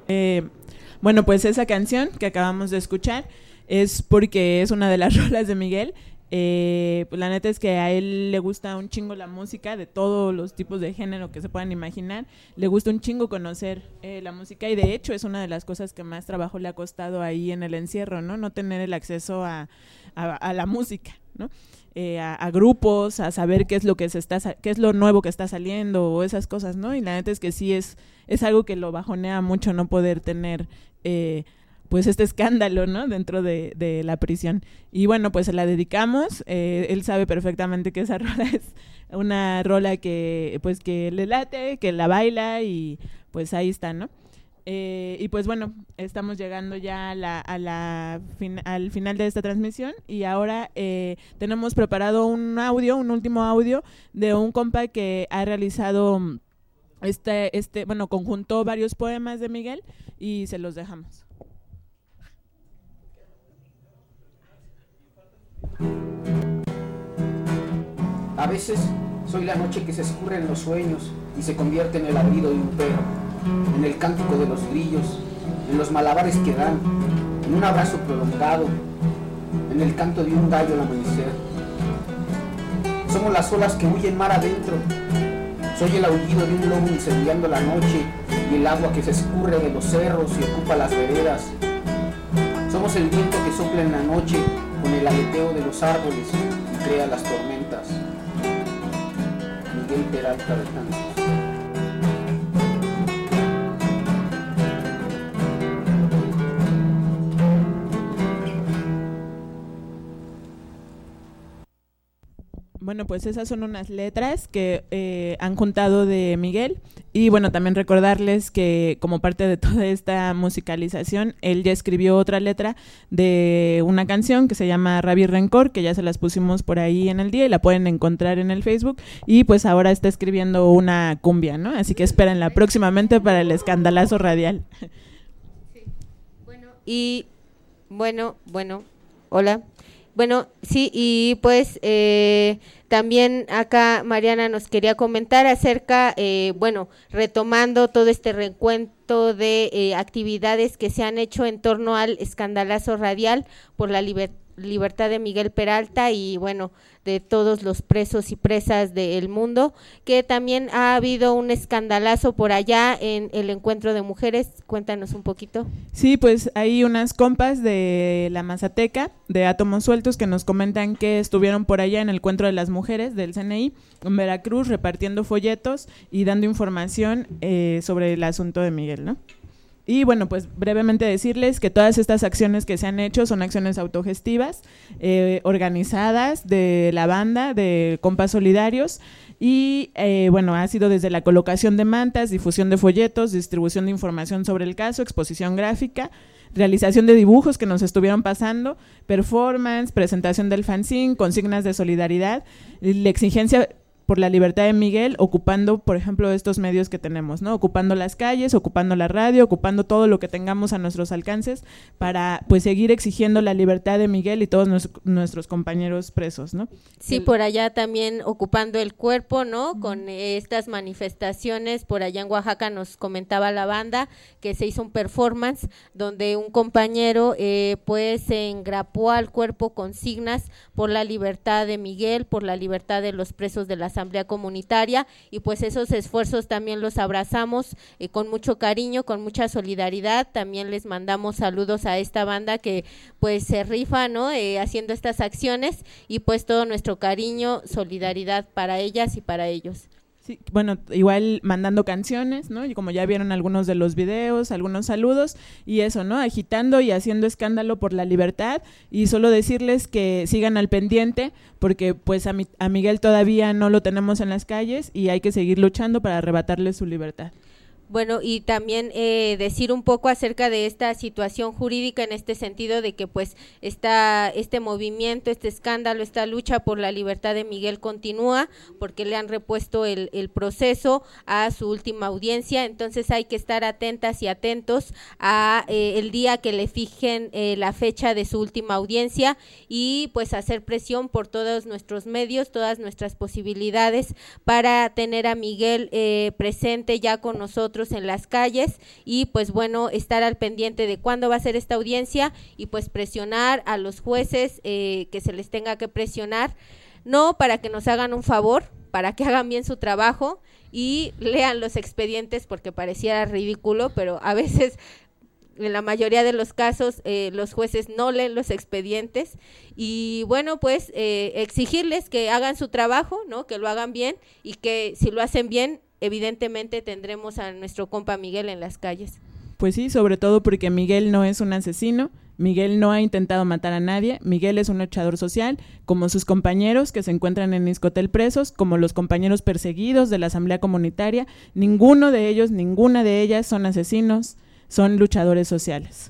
Eh, bueno, pues esa canción que acabamos de escuchar es porque es una de las rolas de Miguel. Eh, pues la neta es que a él le gusta un chingo la música de todos los tipos de género que se puedan imaginar, le gusta un chingo conocer eh, la música y de hecho es una de las cosas que más trabajo le ha costado ahí en el encierro, ¿no? No tener el acceso a, a, a la música, ¿no? Eh, a, a grupos, a saber qué es lo que se está, qué es lo nuevo que está saliendo o esas cosas, ¿no? Y la neta es que sí es, es algo que lo bajonea mucho no poder tener eh, pues este escándalo, ¿no? Dentro de, de la prisión. Y bueno, pues se la dedicamos. Eh, él sabe perfectamente que esa rola es una rola que, pues que le late, que la baila y pues ahí está, ¿no? Eh, y pues bueno, estamos llegando ya a la, a la fin, al final de esta transmisión y ahora eh, tenemos preparado un audio, un último audio de un compa que ha realizado este, este, bueno, conjuntó varios poemas de Miguel y se los dejamos. A veces soy la noche que se escurre en los sueños y se convierte en el ladrido de un perro, en el cántico de los grillos, en los malabares que dan, en un abrazo prolongado, en el canto de un gallo al amanecer. Somos las olas que huyen mar adentro, soy el aullido de un lobo incendiando la noche y el agua que se escurre de los cerros y ocupa las veredas. Somos el viento que sopla en la noche con el aleteo de los árboles y crea las tormentas. Miguel Peralta de Tantos. Bueno, pues esas son unas letras que eh, han juntado de Miguel y bueno, también recordarles que como parte de toda esta musicalización, él ya escribió otra letra de una canción que se llama Rabia y Rencor, que ya se las pusimos por ahí en el día y la pueden encontrar en el Facebook y pues ahora está escribiendo una cumbia, ¿no? Así que espérenla próximamente para el escandalazo radial. Sí. Bueno, y bueno, bueno, hola. Bueno, sí, y pues eh, también acá Mariana nos quería comentar acerca, eh, bueno, retomando todo este recuento de eh, actividades que se han hecho en torno al escandalazo radial por la liber- libertad de Miguel Peralta y bueno, de todos los presos y presas del mundo, que también ha habido un escandalazo por allá en el encuentro de mujeres. Cuéntanos un poquito. Sí, pues hay unas compas de la Mazateca, de Átomos Sueltos, que nos comentan que estuvieron por allá en el encuentro de las mujeres del C N I en Veracruz repartiendo folletos y dando información eh, sobre el asunto de Miguel, ¿no? Y bueno, pues brevemente decirles que todas estas acciones que se han hecho son acciones autogestivas, eh, organizadas de la banda, de compas solidarios, y eh, bueno, ha sido desde la colocación de mantas, difusión de folletos, distribución de información sobre el caso, exposición gráfica, realización de dibujos que nos estuvieron pasando, performance, presentación del fanzine, consignas de solidaridad, la exigencia por la libertad de Miguel, ocupando, por ejemplo, estos medios que tenemos, ¿no? Ocupando las calles, ocupando la radio, ocupando todo lo que tengamos a nuestros alcances para, pues, seguir exigiendo la libertad de Miguel y todos nos, nuestros compañeros presos, ¿no? Sí, por allá también ocupando el cuerpo, ¿no? Uh-huh. Con eh, estas manifestaciones, por allá en Oaxaca nos comentaba la banda que se hizo un performance donde un compañero, eh, pues, se engrapó al cuerpo consignas por la libertad de Miguel, por la libertad de los presos de la Asamblea Comunitaria y pues esos esfuerzos también los abrazamos eh, con mucho cariño, con mucha solidaridad. También les mandamos saludos a esta banda que pues se rifa, ¿no? Eh, haciendo estas acciones y pues todo nuestro cariño, solidaridad para ellas y para ellos. Sí, bueno, igual mandando canciones, ¿no? Y como ya vieron algunos de los videos, algunos saludos y eso, ¿no? Agitando y haciendo escándalo por la libertad y solo decirles que sigan al pendiente porque pues a, mi, a Miguel todavía no lo tenemos en las calles y hay que seguir luchando para arrebatarle su libertad. Bueno, y también eh, decir un poco acerca de esta situación jurídica en este sentido de que pues esta, este movimiento, este escándalo, esta lucha por la libertad de Miguel continúa porque le han repuesto el, el proceso a su última audiencia, entonces hay que estar atentas y atentos a eh, el día que le fijen eh, la fecha de su última audiencia y pues hacer presión por todos nuestros medios, todas nuestras posibilidades para tener a Miguel eh, presente ya con nosotros nosotros en las calles y pues bueno, estar al pendiente de cuándo va a ser esta audiencia y pues presionar a los jueces eh, que se les tenga que presionar, no para que nos hagan un favor, para que hagan bien su trabajo y lean los expedientes porque pareciera ridículo, pero a veces en la mayoría de los casos eh, los jueces no leen los expedientes y bueno pues eh, exigirles que hagan su trabajo, ¿no? Que lo hagan bien y que si lo hacen bien evidentemente tendremos a nuestro compa Miguel en las calles. Pues sí, sobre todo porque Miguel no es un asesino, Miguel no ha intentado matar a nadie, Miguel es un luchador social, como sus compañeros que se encuentran en Izcotel presos, como los compañeros perseguidos de la Asamblea Comunitaria, ninguno de ellos, ninguna de ellas son asesinos, son luchadores sociales.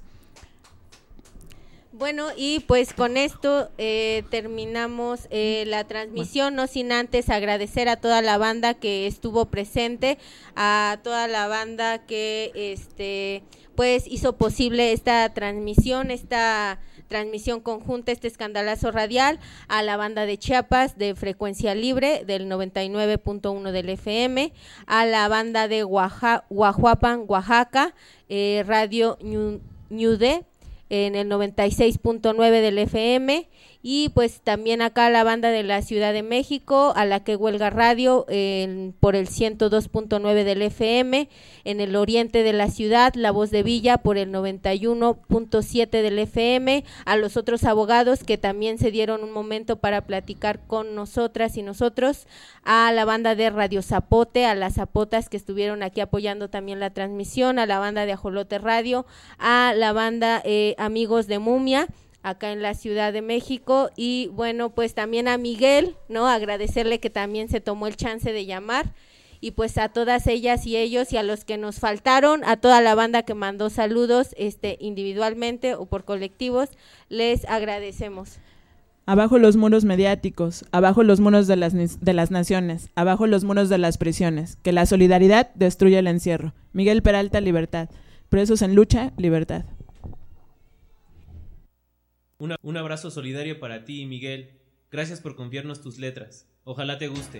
Bueno, y pues con esto eh, terminamos eh, la transmisión, no sin antes agradecer a toda la banda que estuvo presente, a toda la banda que este pues hizo posible esta transmisión, esta transmisión conjunta, este escandalazo radial, a la banda de Chiapas de Frecuencia Libre del noventa y nueve punto uno del F M, a la banda de Oaxaca, Oaxapan, Oaxaca, eh, Radio Ñude en el noventa y seis punto nueve del F M y pues también acá a la banda de la Ciudad de México, a la que huelga radio eh, por el ciento dos punto nueve del F M, en el oriente de la ciudad, La Voz de Villa por el noventa y uno punto siete del F M, a los otros abogados que también se dieron un momento para platicar con nosotras y nosotros, a la banda de Radio Zapote, a las Zapotas que estuvieron aquí apoyando también la transmisión, a la banda de Ajolote Radio, a la banda eh, Amigos de Mumia, acá en la Ciudad de México y bueno pues también a Miguel, ¿no? Agradecerle que también se tomó el chance de llamar y pues a todas ellas y ellos y a los que nos faltaron, a toda la banda que mandó saludos este individualmente o por colectivos, les agradecemos. Abajo los muros mediáticos, abajo los muros de las, de las naciones, abajo los muros de las prisiones, que la solidaridad destruya el encierro. Miguel Peralta, libertad. Presos en lucha, libertad. Una, un abrazo solidario para ti, Miguel. Gracias por confiarnos tus letras. Ojalá te guste.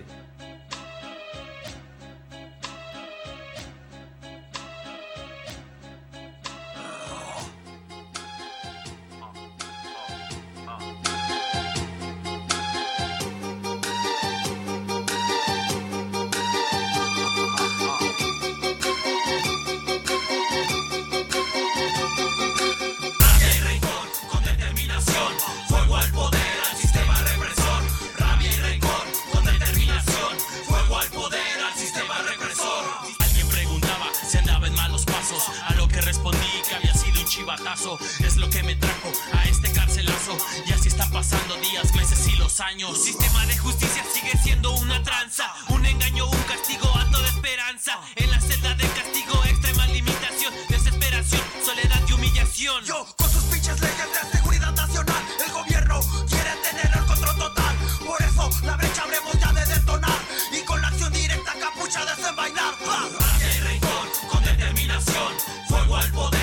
Es lo que me trajo a este carcelazo. Y así están pasando días, meses y los años. El sistema de justicia sigue siendo una tranza, un engaño, un castigo a toda esperanza. En la celda de castigo, extrema limitación, desesperación, soledad y humillación. Yo, con sus pinches leyes de seguridad nacional, el gobierno quiere tener el control total. Por eso la brecha habremos ya de detonar y con la acción directa capucha desenvainar. Rabia y rencor, con determinación, fuego al poder.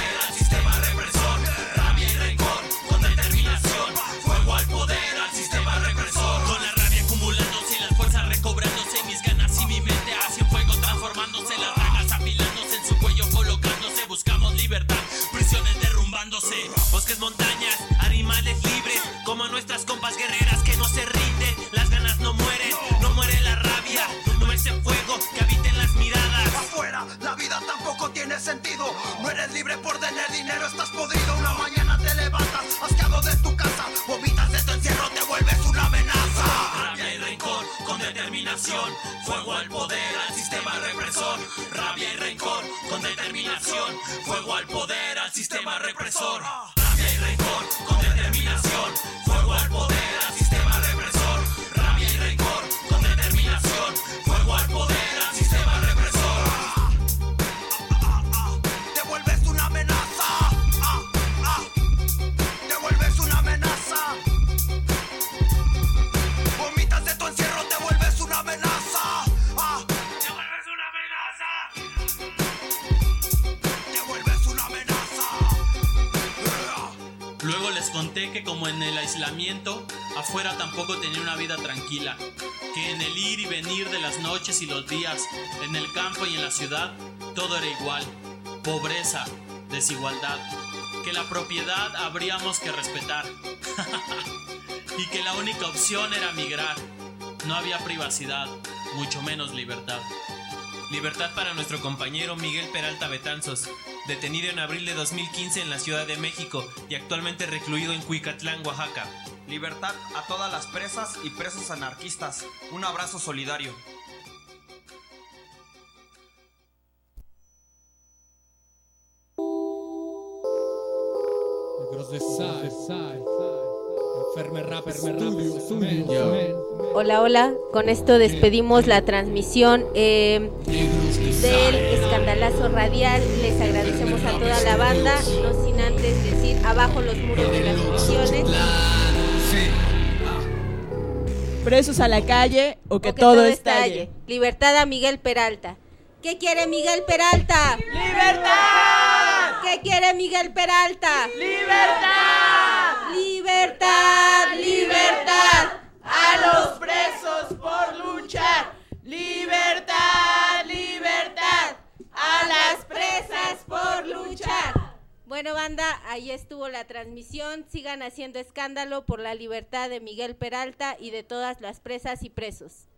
Bosques, montañas, animales libres, como nuestras compas guerreras que no se rinden. Las ganas no mueren, no muere la rabia, no es el fuego que habita en las miradas. Afuera, la vida tampoco tiene sentido. No eres libre por tener dinero, estás podrido. Una mañana te levantas, asqueado de tu casa, vomitas de tu encierro, te vuelves una amenaza. Rabia y rencor, con determinación, fuego al poder, al sistema represor. Rabia y rencor, con determinación, fuego al poder, al sistema represor. Rabia y rencor, con determinación, fuego al poder, al sistema represor. Rabia y rencor, con determinación, fuego al poder, al sistema represor. Te vuelves una amenaza, te vuelves una amenaza. Vomitas de tu encierro, te vuelves una amenaza. Te vuelves una amenaza. Te vuelves una amenaza. Luego les conté que como en el aislamiento, afuera tampoco tenía una vida tranquila, que en el ir y venir de las noches y los días, en el campo y en la ciudad, todo era igual, pobreza, desigualdad, que la propiedad habríamos que respetar y que la única opción era migrar. No había privacidad, mucho menos libertad. Libertad para nuestro compañero Miguel Peralta Betanzos, detenido en abril de dos mil quince en la Ciudad de México y actualmente recluido en Cuicatlán, Oaxaca. Libertad a todas las presas y presos anarquistas. Un abrazo solidario. Hola, hola, con esto despedimos la transmisión eh, del escandalazo radial. Les agradecemos a toda la banda, no sin antes decir abajo los muros de las prisiones. Presos a la calle o que, o que todo, todo estalle. estalle. Libertad a Miguel Peralta. ¿Qué quiere Miguel Peralta? ¡Libertad! ¿Qué quiere Miguel Peralta? ¡Libertad! ¡Libertad! ¡Libertad! ¡A los presos por luchar! ¡Libertad! ¡Libertad! ¡A las presas por luchar! Bueno, banda, ahí estuvo la transmisión. Sigan haciendo escándalo por la libertad de Miguel Peralta y de todas las presas y presos.